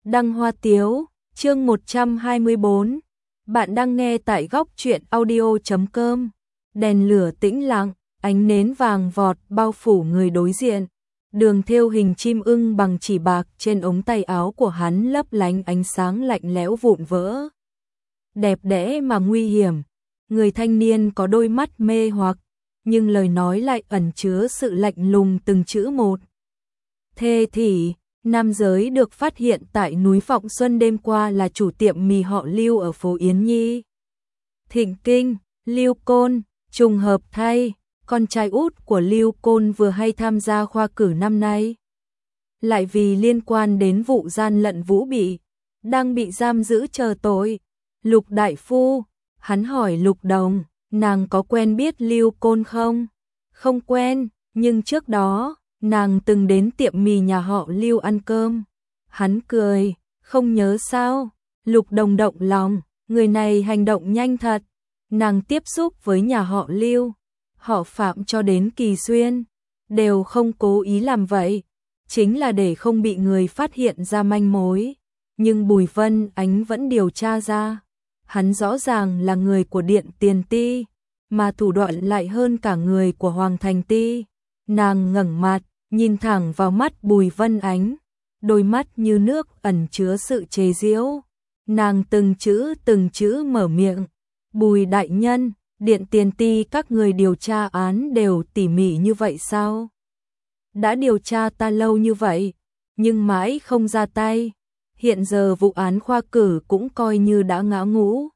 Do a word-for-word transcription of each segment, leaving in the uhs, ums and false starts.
Đăng Hoa Tiếu, chương một trăm hai mươi bốn. Bạn đang nghe tại góc truyện audio chấm com. Đèn lửa tĩnh lặng, ánh nến vàng vọt bao phủ người đối diện. Đường thêu hình chim ưng bằng chỉ bạc trên ống tay áo của hắn lấp lánh ánh sáng lạnh lẽo vụn vỡ. Đẹp đẽ mà nguy hiểm. Người thanh niên có đôi mắt mê hoặc, nhưng lời nói lại ẩn chứa sự lạnh lùng từng chữ một. Thê thì nam giới được phát hiện tại núi Phọng Xuân đêm qua là chủ tiệm mì họ Lưu ở phố Yến Nhi, Thịnh Kinh, Lưu Côn. Trùng hợp thay, con trai út của Lưu Côn vừa hay tham gia khoa cử năm nay. Lại vì liên quan đến vụ gian lận Vũ Bị, đang bị giam giữ chờ tội. Lục đại phu, hắn hỏi Lục Đồng, nàng có quen biết Lưu Côn không? Không quen, nhưng trước đó nàng từng đến tiệm mì nhà họ Lưu ăn cơm. Hắn cười, không nhớ sao? Lục Đồng động lòng, người này hành động nhanh thật. Nàng tiếp xúc với nhà họ Lưu, họ Phạm cho đến Kỳ Xuyên, đều không cố ý làm vậy, chính là để không bị người phát hiện ra manh mối. Nhưng Bùi Vân Ánh vẫn điều tra ra, hắn rõ ràng là người của Điện Tiền Ti, mà thủ đoạn lại hơn cả người của Hoàng Thành Ti. Nàng ngẩng mặt, nhìn thẳng vào mắt Bùi Vân Ánh, đôi mắt như nước ẩn chứa sự chế giễu. Nàng từng chữ từng chữ mở miệng, Bùi đại nhân, Điện Tiền Ti các người điều tra án đều tỉ mỉ như vậy sao? Đã điều tra ta lâu như vậy, nhưng mãi không ra tay. Hiện giờ vụ án khoa cử cũng coi như đã ngã ngũ.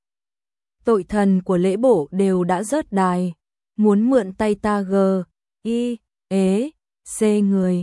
Tội thần của lễ bộ đều đã rớt đài, muốn mượn tay ta gờ, y, ế, xê người.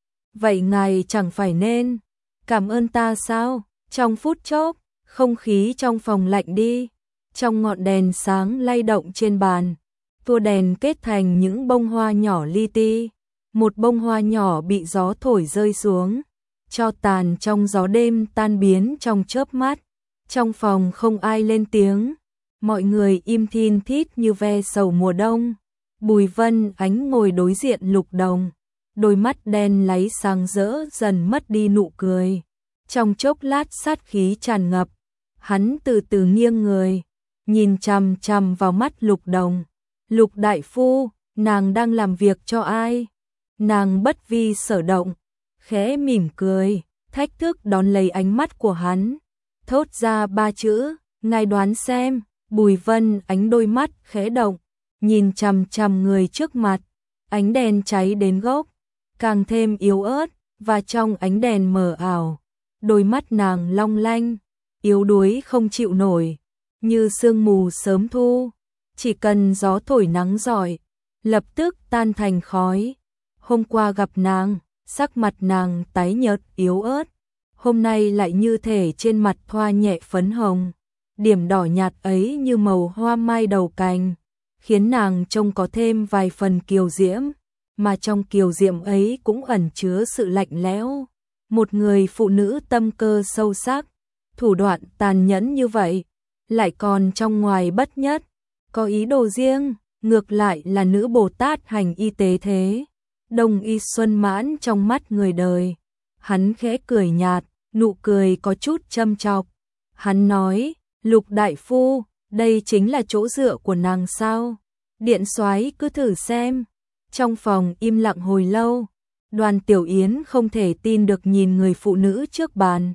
Vậy ngài chẳng phải nên cảm ơn ta sao? Trong phút chốc, không khí trong phòng lạnh đi. Trong ngọn đèn sáng lay động trên bàn, tua đèn kết thành những bông hoa nhỏ li ti. Một bông hoa nhỏ bị gió thổi rơi xuống, cho tàn trong gió đêm tan biến trong chớp mắt. Trong phòng không ai lên tiếng, mọi người im thin thít như ve sầu mùa đông. Bùi Vân Ánh ngồi đối diện Lục Đồng, đôi mắt đen láy sáng rỡ dần mất đi nụ cười. Trong chốc lát sát khí tràn ngập, hắn từ từ nghiêng người, nhìn chằm chằm vào mắt Lục Đồng. Lục đại phu, nàng đang làm việc cho ai? Nàng bất vi sở động, khẽ mỉm cười, thách thức đón lấy ánh mắt của hắn, thốt ra ba chữ, ngài đoán xem. Bùi Vân Ánh đôi mắt khẽ động, nhìn chằm chằm người trước mặt, ánh đèn cháy đến gốc, càng thêm yếu ớt, và trong ánh đèn mờ ảo, đôi mắt nàng long lanh, yếu đuối không chịu nổi, như sương mù sớm thu, chỉ cần gió thổi nắng giỏi, lập tức tan thành khói. Hôm qua gặp nàng, sắc mặt nàng tái nhợt yếu ớt, hôm nay lại như thể trên mặt thoa nhẹ phấn hồng. Điểm đỏ nhạt ấy như màu hoa mai đầu cành, khiến nàng trông có thêm vài phần kiều diễm, mà trong kiều diễm ấy cũng ẩn chứa sự lạnh lẽo. Một người phụ nữ tâm cơ sâu sắc, thủ đoạn tàn nhẫn như vậy, lại còn trong ngoài bất nhất, có ý đồ riêng, ngược lại là nữ Bồ Tát hành y tế thế. Đông y xuân mãn trong mắt người đời. Hắn khẽ cười nhạt, nụ cười có chút châm chọc. Hắn nói, Lục đại phu, đây chính là chỗ dựa của nàng sao? Điện soái cứ thử xem. Trong phòng im lặng hồi lâu, Đoàn Tiểu Yến không thể tin được nhìn người phụ nữ trước bàn.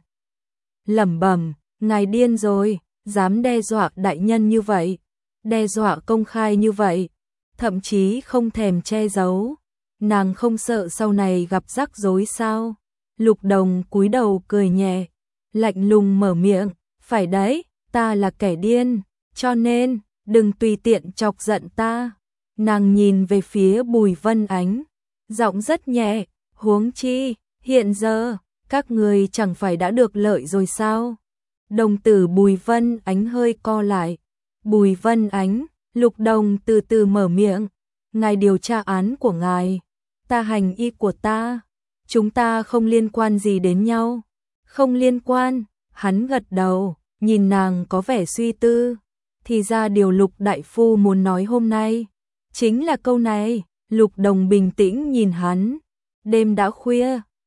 Lẩm bẩm, ngài điên rồi, dám đe dọa đại nhân như vậy, đe dọa công khai như vậy, thậm chí không thèm che giấu. Nàng không sợ sau này gặp rắc rối sao? Lục Đồng cúi đầu cười nhẹ, lạnh lùng mở miệng, phải đấy, ta là kẻ điên, cho nên, đừng tùy tiện chọc giận ta. Nàng nhìn về phía Bùi Vân Ánh, giọng rất nhẹ, huống chi, hiện giờ, các người chẳng phải đã được lợi rồi sao? Đồng tử Bùi Vân Ánh hơi co lại. Bùi Vân Ánh, Lục Đồng từ từ mở miệng, ngài điều tra án của ngài, ta hành y của ta, chúng ta không liên quan gì đến nhau. Không liên quan, hắn gật đầu, nhìn nàng có vẻ suy tư. Thì ra điều Lục đại phu muốn nói hôm nay chính là câu này. Lục Đồng bình tĩnh nhìn hắn. Đêm đã khuya,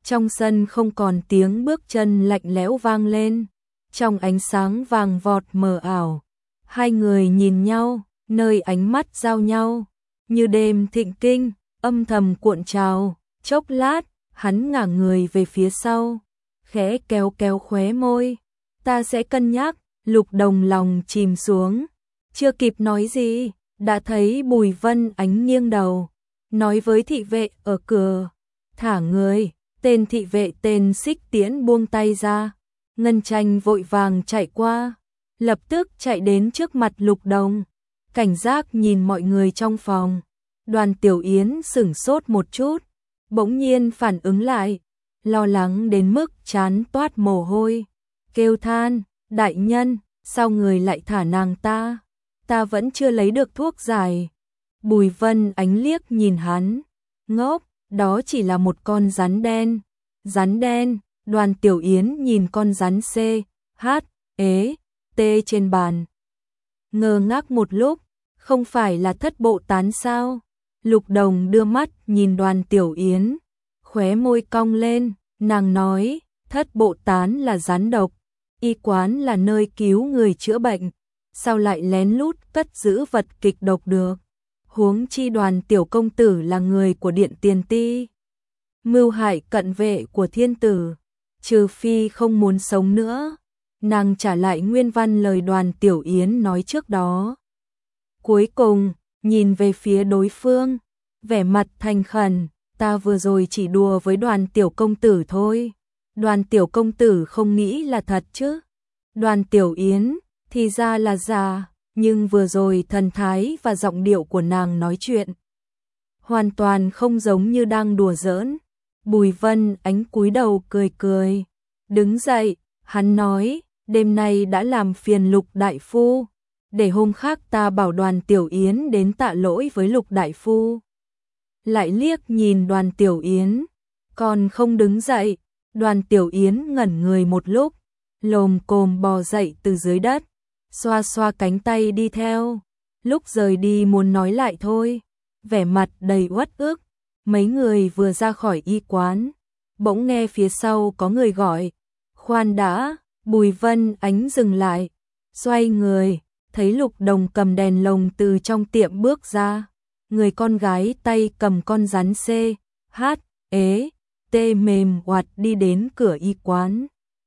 Trong sân không còn tiếng bước chân lạnh lẽo vang lên, trong ánh sáng vàng vọt mờ ảo, hai người nhìn nhau, nơi ánh mắt giao nhau, như đêm thịnh kinh, âm thầm cuộn trào, chốc lát, hắn ngả người về phía sau, khẽ kéo kéo khóe môi, ta sẽ cân nhắc. Lục Đồng lòng chìm xuống, chưa kịp nói gì, đã thấy Bùi Vân Ánh nghiêng đầu, nói với thị vệ ở cửa, thả người. Tên thị vệ tên Xích Tiễn buông tay ra, Ngân Tranh vội vàng chạy qua, lập tức chạy đến trước mặt Lục Đồng, cảnh giác nhìn mọi người trong phòng. Đoàn Tiểu Yến sửng sốt một chút, bỗng nhiên phản ứng lại, lo lắng đến mức trán toát mồ hôi, kêu than, đại nhân, sao người lại thả nàng ta, ta vẫn chưa lấy được thuốc giải. Bùi Vân Ánh liếc nhìn hắn, ngốc, đó chỉ là một con rắn đen. Rắn đen, Đoàn Tiểu Yến nhìn con rắn C, H, ế, T trên bàn. Ngơ ngác một lúc, không phải là thất bộ tán sao? Lục Đồng đưa mắt nhìn Đoàn Tiểu Yến, khóe môi cong lên, nàng nói, thất bộ tán là rắn độc, y quán là nơi cứu người chữa bệnh, sao lại lén lút cất giữ vật kịch độc được? Huống chi Đoàn tiểu công tử là người của Điện Tiền Ti, mưu hại cận vệ của thiên tử, trừ phi không muốn sống nữa. Nàng trả lại nguyên văn lời Đoàn Tiểu Yến nói trước đó. Cuối cùng, nhìn về phía đối phương, vẻ mặt thành khẩn, ta vừa rồi chỉ đùa với Đoàn tiểu công tử thôi. Đoàn tiểu công tử không nghĩ là thật chứ? Đoàn Tiểu Yến, thì ra là giả, nhưng vừa rồi thần thái và giọng điệu của nàng nói chuyện hoàn toàn không giống như đang đùa giỡn. Bùi Vân Ánh cúi đầu cười cười, đứng dậy, hắn nói, đêm nay đã làm phiền Lục đại phu, để hôm khác ta bảo Đoàn Tiểu Yến đến tạ lỗi với Lục đại phu. Lại liếc nhìn Đoàn Tiểu Yến, còn không đứng dậy. Đoàn Tiểu Yến ngẩn người một lúc, lồm cồm bò dậy từ dưới đất, xoa xoa cánh tay đi theo. Lúc rời đi muốn nói lại thôi, vẻ mặt đầy uất ức. Mấy người vừa ra khỏi y quán, bỗng nghe phía sau có người gọi, khoan đã. Bùi Vân Ánh dừng lại, xoay người, thấy Lục Đồng cầm đèn lồng từ trong tiệm bước ra, người con gái tay cầm con rắn C, H, ế, T mềm oạt đi đến cửa y quán,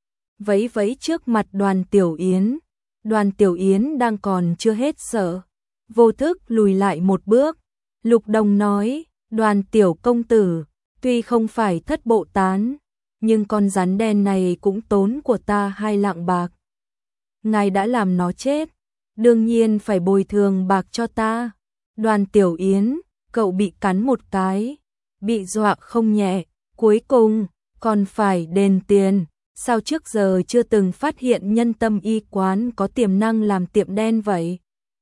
vẫy vẫy trước mặt Đoàn Tiểu Yến. Đoàn Tiểu Yến đang còn chưa hết sợ, vô thức lùi lại một bước. Lục Đồng nói, Đoàn tiểu công tử, tuy không phải thất bộ tán, nhưng con rắn đen này cũng tốn của ta hai lạng bạc. Ngài đã làm nó chết, đương nhiên phải bồi thường bạc cho ta. Đoàn Tiểu Yến, cậu bị cắn một cái, bị dọa không nhẹ, cuối cùng còn phải đền tiền. Sao trước giờ chưa từng phát hiện Nhân Tâm y quán có tiềm năng làm tiệm đen vậy?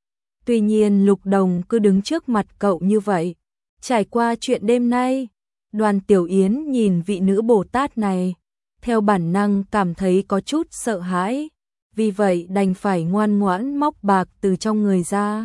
Tuy nhiên Lục Đồng cứ đứng trước mặt cậu như vậy. Trải qua chuyện đêm nay, Đoàn Tiểu Yến nhìn vị nữ Bồ Tát này, theo bản năng cảm thấy có chút sợ hãi, vì vậy đành phải ngoan ngoãn móc bạc từ trong người ra,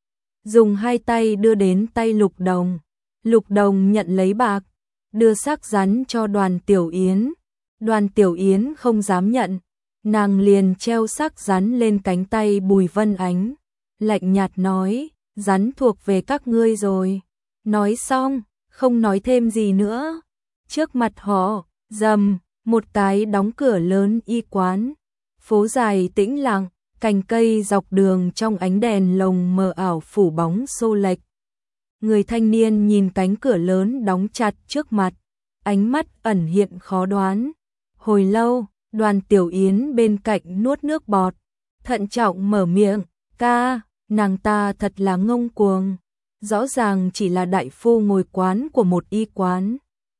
dùng hai tay đưa đến tay Lục Đồng. Lục Đồng nhận lấy bạc, đưa xác rắn cho Đoàn Tiểu Yến. Đoàn Tiểu Yến không dám nhận, nàng liền treo xác rắn lên cánh tay Bùi Vân Ánh, lạnh nhạt nói, rắn thuộc về các ngươi rồi. Nói xong, không nói thêm gì nữa. Trước mặt họ, rầm, một cái đóng cửa lớn y quán. Phố dài tĩnh lặng, cành cây dọc đường trong ánh đèn lồng mờ ảo phủ bóng xô lệch. Người thanh niên nhìn cánh cửa lớn đóng chặt trước mặt, ánh mắt ẩn hiện khó đoán. Hồi lâu, Đoàn Tiểu Yến bên cạnh nuốt nước bọt, thận trọng mở miệng, ca, nàng ta thật là ngông cuồng. Rõ ràng chỉ là đại phu ngồi quán của một y quán.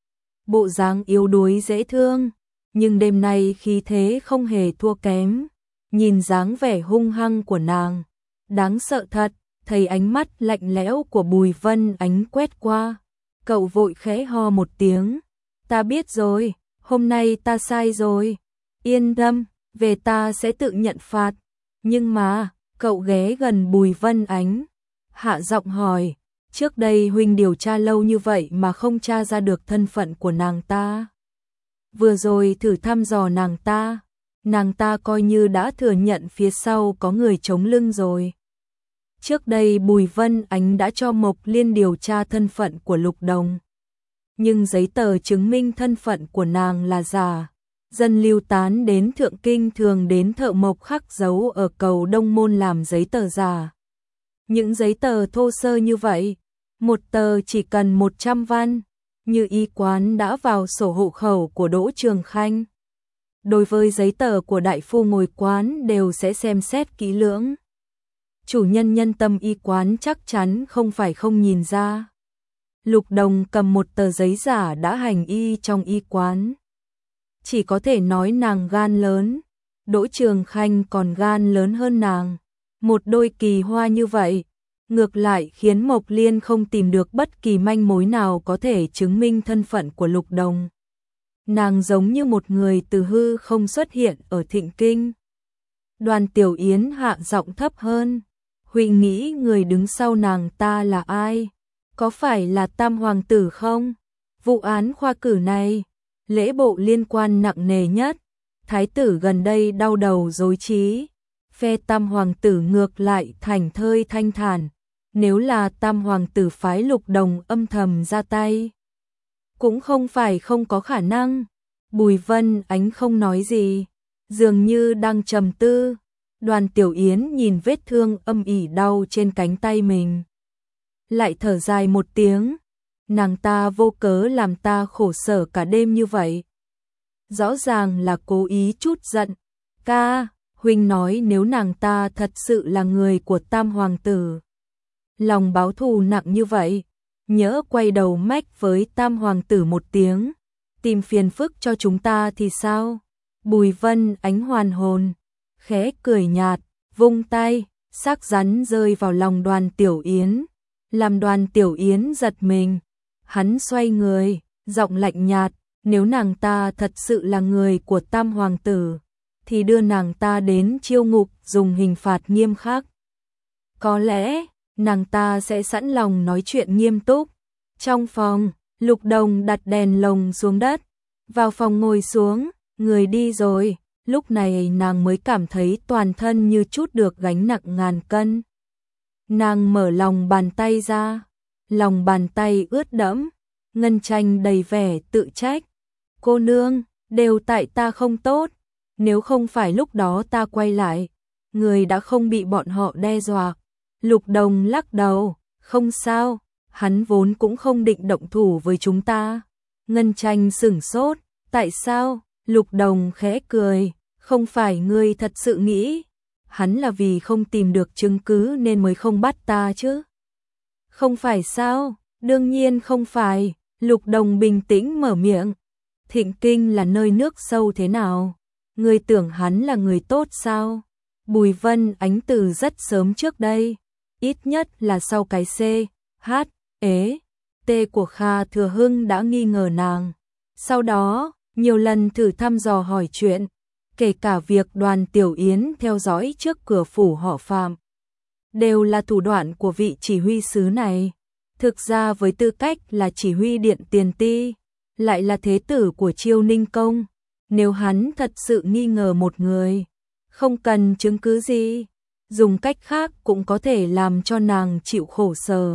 Bộ dáng yếu đuối dễ thương, nhưng đêm nay khí thế không hề thua kém. Nhìn dáng vẻ hung hăng của nàng, đáng sợ thật. Thấy ánh mắt lạnh lẽo của Bùi Vân Ánh quét qua, cậu vội khẽ ho một tiếng. Ta biết rồi, hôm nay ta sai rồi. Yên tâm, về ta sẽ tự nhận phạt. Nhưng mà, cậu ghé gần Bùi Vân Ánh, hạ giọng hỏi, trước đây huynh điều tra lâu như vậy mà không tra ra được thân phận của nàng ta. Vừa rồi thử thăm dò nàng ta, nàng ta coi như đã thừa nhận phía sau có người chống lưng rồi. Trước đây Bùi Vân Ánh đã cho Mộc Liên điều tra thân phận của Lục Đồng. Nhưng giấy tờ chứng minh thân phận của nàng là giả. Dân lưu tán đến Thượng Kinh thường đến thợ mộc khắc dấu ở cầu Đông Môn làm giấy tờ giả. Những giấy tờ thô sơ như vậy, một tờ chỉ cần một trăm văn, như y quán đã vào sổ hộ khẩu của Đỗ Trường Khanh. Đối với giấy tờ của đại phu ngồi quán đều sẽ xem xét kỹ lưỡng. Chủ nhân nhân tâm y quán chắc chắn không phải không nhìn ra. Lục Đồng cầm một tờ giấy giả đã hành y trong y quán. Chỉ có thể nói nàng gan lớn, Đỗ Trường Khanh còn gan lớn hơn nàng. Một đôi kỳ hoa như vậy, ngược lại khiến Mộc Liên không tìm được bất kỳ manh mối nào có thể chứng minh thân phận của Lục Đồng. Nàng giống như một người từ hư không xuất hiện ở Thịnh Kinh. Đoàn Tiểu Yến hạ giọng thấp hơn. Huynh nghĩ người đứng sau nàng ta là ai? Có phải là Tam Hoàng tử không? Vụ án khoa cử này, lễ bộ liên quan nặng nề nhất. Thái tử gần đây đau đầu rối trí. Phe Tam Hoàng tử ngược lại thảnh thơi thanh thản. Nếu là Tam Hoàng tử phái Lục Đồng âm thầm ra tay, cũng không phải không có khả năng. Bùi Vân Ánh không nói gì, dường như đang trầm tư. Đoàn Tiểu Yến nhìn vết thương âm ỉ đau trên cánh tay mình, lại thở dài một tiếng. Nàng ta vô cớ làm ta khổ sở cả đêm như vậy. Rõ ràng là cố ý chút giận. Ca, huynh nói nếu nàng ta thật sự là người của Tam Hoàng tử, lòng báo thù nặng như vậy, nhỡ quay đầu mách với Tam Hoàng tử một tiếng, tìm phiền phức cho chúng ta thì sao? Bùi Vân Ánh hoàn hồn, khẽ cười nhạt, vung tay, xác rắn rơi vào lòng Đoàn Tiểu Yến, làm Đoàn Tiểu Yến giật mình. Hắn xoay người, giọng lạnh nhạt, nếu nàng ta thật sự là người của Tam Hoàng tử, thì đưa nàng ta đến chiêu ngục dùng hình phạt nghiêm khắc. Có lẽ, nàng ta sẽ sẵn lòng nói chuyện nghiêm túc. Trong phòng, Lục Đồng đặt đèn lồng xuống đất, vào phòng ngồi xuống, người đi rồi. Lúc này nàng mới cảm thấy toàn thân như trút được gánh nặng ngàn cân. Nàng mở lòng bàn tay ra, lòng bàn tay ướt đẫm, ngân tranh đầy vẻ tự trách. Cô nương, đều tại ta không tốt, nếu không phải lúc đó ta quay lại, người đã không bị bọn họ đe dọa. Lục Đồng lắc đầu, không sao, hắn vốn cũng không định động thủ với chúng ta. Ngân tranh sửng sốt, tại sao? Lục Đồng khẽ cười, không phải ngươi thật sự nghĩ hắn là vì không tìm được chứng cứ nên mới không bắt ta chứ? Không phải sao? Đương nhiên không phải. Lục Đồng bình tĩnh mở miệng. Thịnh Kinh là nơi nước sâu thế nào? Ngươi tưởng hắn là người tốt sao? Bùi Vân Ánh từ rất sớm trước đây, ít nhất là sau cái C, H, ế, T của Kha Thừa Hưng đã nghi ngờ nàng. Sau đó, nhiều lần thử thăm dò hỏi chuyện, kể cả việc Đoàn Tiểu Yến theo dõi trước cửa phủ họ Phạm, đều là thủ đoạn của vị chỉ huy sứ này. Thực ra với tư cách là chỉ huy điện tiền ti, lại là thế tử của Chiêu Ninh Công, nếu hắn thật sự nghi ngờ một người, không cần chứng cứ gì, dùng cách khác cũng có thể làm cho nàng chịu khổ sở.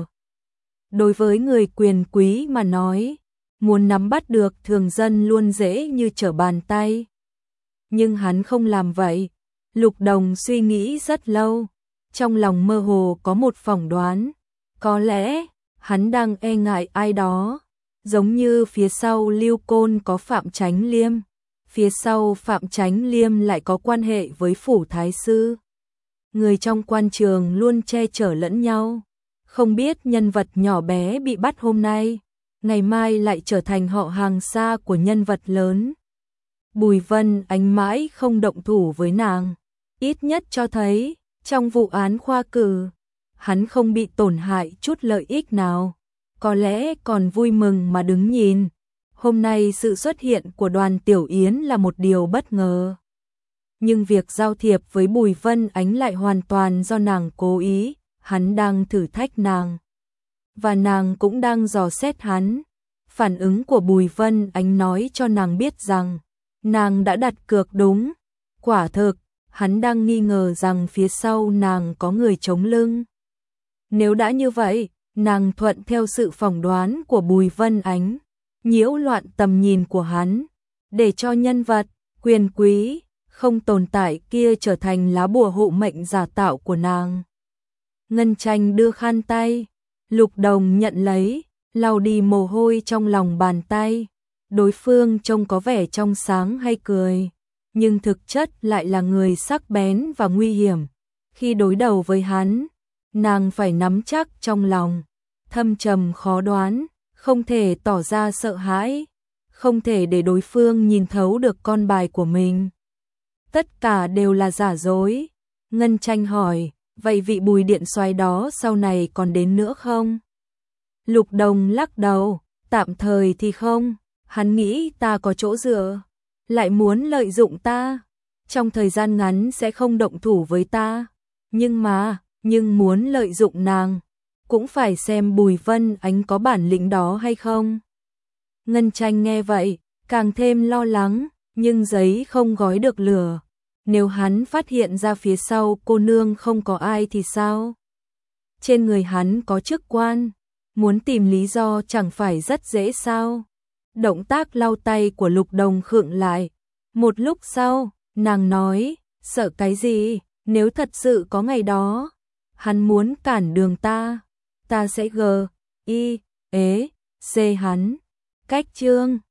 Đối với người quyền quý mà nói, muốn nắm bắt được thường dân luôn dễ như trở bàn tay. Nhưng hắn không làm vậy. Lục Đồng suy nghĩ rất lâu, trong lòng mơ hồ có một phỏng đoán, có lẽ hắn đang e ngại ai đó, giống như phía sau Lưu Côn có Phạm Chánh Liêm, phía sau Phạm Chánh Liêm lại có quan hệ với phủ thái sư. Người trong quan trường luôn che chở lẫn nhau, không biết nhân vật nhỏ bé bị bắt hôm nay, ngày mai lại trở thành họ hàng xa của nhân vật lớn. Bùi Vân Ánh mãi không động thủ với nàng, ít nhất cho thấy, trong vụ án khoa cử, hắn không bị tổn hại chút lợi ích nào, có lẽ còn vui mừng mà đứng nhìn. Hôm nay sự xuất hiện của Đoàn Tiểu Yến là một điều bất ngờ. Nhưng việc giao thiệp với Bùi Vân Ánh lại hoàn toàn do nàng cố ý, hắn đang thử thách nàng. Và nàng cũng đang dò xét hắn. phản ứng của Bùi Vân Ánh nói cho nàng biết rằng nàng đã đặt cược đúng. Quả thực, hắn đang nghi ngờ rằng phía sau nàng có người chống lưng. Nếu đã như vậy, nàng thuận theo sự phỏng đoán của Bùi Vân Ánh, nhiễu loạn tầm nhìn của hắn, để cho nhân vật, quyền quý, không tồn tại kia trở thành lá bùa hộ mệnh giả tạo của nàng. Ngân Tranh đưa khăn tay, Lục Đồng nhận lấy, lau đi mồ hôi trong lòng bàn tay. Đối phương trông có vẻ trong sáng hay cười, nhưng thực chất lại là người sắc bén và nguy hiểm. Khi đối đầu với hắn, nàng phải nắm chắc trong lòng, thâm trầm khó đoán, không thể tỏ ra sợ hãi, không thể để đối phương nhìn thấu được con bài của mình. Tất cả đều là giả dối. Ngân Tranh hỏi, vậy vị Bùi điện soái đó sau này còn đến nữa không? Lục Đồng lắc đầu, tạm thời thì không, hắn nghĩ ta có chỗ dựa, lại muốn lợi dụng ta, trong thời gian ngắn sẽ không động thủ với ta, nhưng mà, nhưng muốn lợi dụng nàng, cũng phải xem Bùi Vân Ánh có bản lĩnh đó hay không. Ngân Tranh nghe vậy, càng thêm lo lắng, nhưng giấy không gói được lửa. Nếu hắn phát hiện ra phía sau cô nương không có ai thì sao? Trên người hắn có chức quan, muốn tìm lý do chẳng phải rất dễ sao? Động tác lau tay của Lục Đồng khựng lại. Một lúc sau, nàng nói, sợ cái gì, nếu thật sự có ngày đó, hắn muốn cản đường ta, ta sẽ gờ, y, ế, xê hắn. Cách chương